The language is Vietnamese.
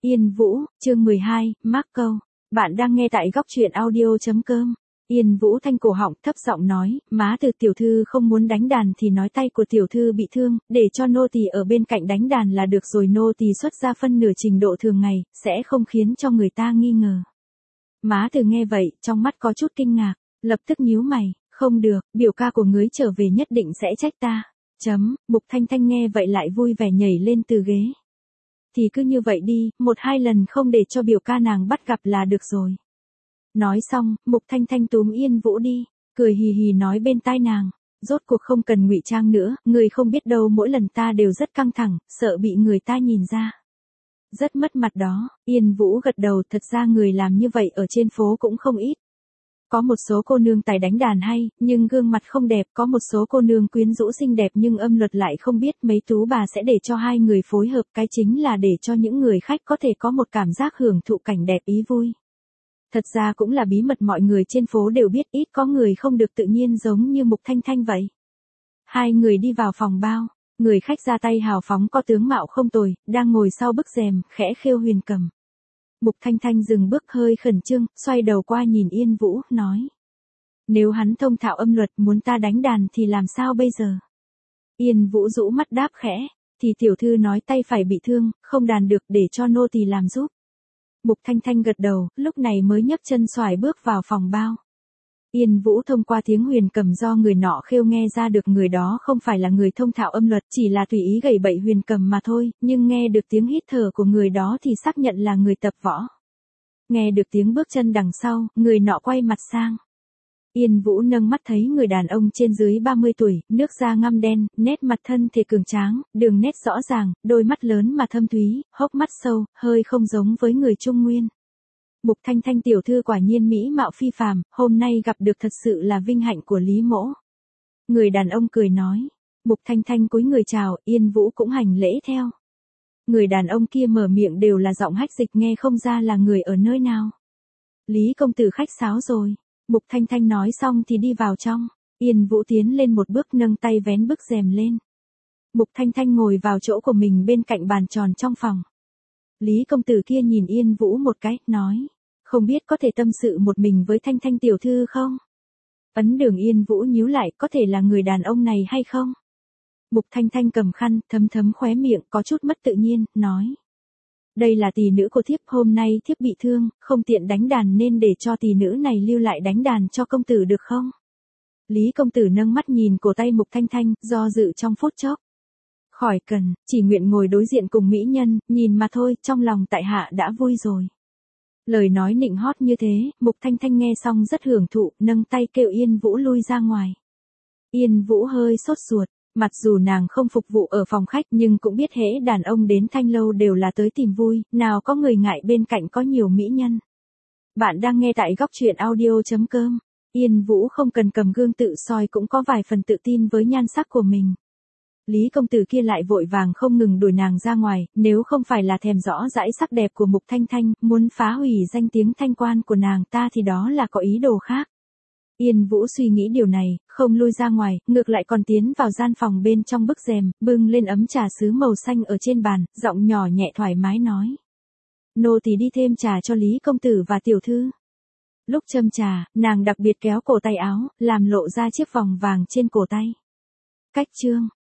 Yên Vũ, chương 12, mác câu. Bạn đang nghe tại góc truyện audio.com. Yên Vũ thanh cổ họng thấp giọng nói, má từ tiểu thư không muốn đánh đàn thì nói tay của tiểu thư bị thương, để cho nô tỳ ở bên cạnh đánh đàn là được rồi, nô tỳ xuất ra phân nửa trình độ thường ngày, sẽ không khiến cho người ta nghi ngờ. Má từ nghe vậy, trong mắt có chút kinh ngạc, lập tức nhíu mày, không được, biểu ca của ngươi trở về nhất định sẽ trách ta. Mục Thanh Thanh nghe vậy lại vui vẻ nhảy lên từ ghế. Thì cứ như vậy đi, 1-2 lần không để cho biểu ca nàng bắt gặp là được rồi. Nói xong, Mục Thanh Thanh túm Yên Vũ đi, cười hì hì nói bên tai nàng, rốt cuộc không cần ngụy trang nữa, người không biết đâu mỗi lần ta đều rất căng thẳng, sợ bị người ta nhìn ra. Rất mất mặt đó, Yên Vũ gật đầu, thật ra người làm như vậy ở trên phố cũng không ít. Có một số cô nương tài đánh đàn hay, nhưng gương mặt không đẹp, có một số cô nương quyến rũ xinh đẹp nhưng âm luật lại không biết, mấy tú bà sẽ để cho hai người phối hợp, cái chính là để cho những người khách có thể có một cảm giác hưởng thụ cảnh đẹp ý vui. Thật ra cũng là bí mật mọi người trên phố đều biết, ít có người không được tự nhiên giống như Mục Thanh Thanh vậy. Hai người đi vào phòng bao, người khách ra tay hào phóng có tướng mạo không tồi, đang ngồi sau bức rèm, khẽ khêu huyền cầm. Mục Thanh Thanh dừng bước hơi khẩn trương, xoay đầu qua nhìn Yên Vũ, nói. Nếu hắn thông thạo âm luật muốn ta đánh đàn thì làm sao bây giờ? Yên Vũ rũ mắt đáp khẽ, thì tiểu thư nói tay phải bị thương, không đàn được để cho nô tỳ làm giúp. Mục Thanh Thanh gật đầu, lúc này mới nhấc chân xoài bước vào phòng bao. Yên Vũ thông qua tiếng huyền cầm do người nọ khêu nghe ra được người đó không phải là người thông thạo âm luật, chỉ là tùy ý gảy bậy huyền cầm mà thôi, nhưng nghe được tiếng hít thở của người đó thì xác nhận là người tập võ. Nghe được tiếng bước chân đằng sau, người nọ quay mặt sang. Yên Vũ nâng mắt thấy người đàn ông trên dưới 30 tuổi, nước da ngăm đen, nét mặt thân thể cường tráng, đường nét rõ ràng, đôi mắt lớn mà thâm thúy, hốc mắt sâu, hơi không giống với người Trung Nguyên. Mục Thanh Thanh tiểu thư quả nhiên mỹ mạo phi phàm, hôm nay gặp được thật sự là vinh hạnh của Lý mỗ. Người đàn ông cười nói. Mục Thanh Thanh cúi người chào, Yên Vũ cũng hành lễ theo. Người đàn ông kia mở miệng đều là giọng hách dịch, nghe không ra là người ở nơi nào. Lý công tử khách sáo rồi. Mục Thanh Thanh nói xong thì đi vào trong. Yên Vũ tiến lên một bước nâng tay vén bức rèm lên. Mục Thanh Thanh ngồi vào chỗ của mình bên cạnh bàn tròn trong phòng. Lý công tử kia nhìn Yên Vũ một cái, nói. Không biết có thể tâm sự một mình với Thanh Thanh tiểu thư không? Ấn Đường Yên Vũ nhíu lại, có thể là người đàn ông này hay không? Mục Thanh Thanh cầm khăn, thấm thấm khóe miệng, có chút mất tự nhiên, nói. Đây là tỷ nữ của thiếp, hôm nay thiếp bị thương, không tiện đánh đàn nên để cho tỷ nữ này lưu lại đánh đàn cho công tử được không? Lý công tử nâng mắt nhìn cổ tay Mục Thanh Thanh, do dự trong phút chốc. Khỏi cần, chỉ nguyện ngồi đối diện cùng mỹ nhân, nhìn mà thôi, trong lòng tại hạ đã vui rồi. Lời nói nịnh hót như thế, Mục Thanh Thanh nghe xong rất hưởng thụ, nâng tay kêu Yên Vũ lui ra ngoài. Yên Vũ hơi sốt ruột, mặc dù nàng không phục vụ ở phòng khách nhưng cũng biết hễ đàn ông đến Thanh lâu đều là tới tìm vui, nào có người ngại bên cạnh có nhiều mỹ nhân. Bạn đang nghe tại góc truyện audio.com. Yên Vũ không cần cầm gương tự soi cũng có vài phần tự tin với nhan sắc của mình. Lý công tử kia lại vội vàng không ngừng đuổi nàng ra ngoài, nếu không phải là thèm rõ dãi sắc đẹp của Mục Thanh Thanh, muốn phá hủy danh tiếng thanh quan của nàng ta thì đó là có ý đồ khác. Yên Vũ suy nghĩ điều này, không lui ra ngoài, ngược lại còn tiến vào gian phòng bên trong bức rèm, bưng lên ấm trà sứ màu xanh ở trên bàn, giọng nhỏ nhẹ thoải mái nói. Nô tỳ đi thêm trà cho Lý công tử và tiểu thư. Lúc châm trà, nàng đặc biệt kéo cổ tay áo, làm lộ ra chiếc vòng vàng trên cổ tay. Cách chương.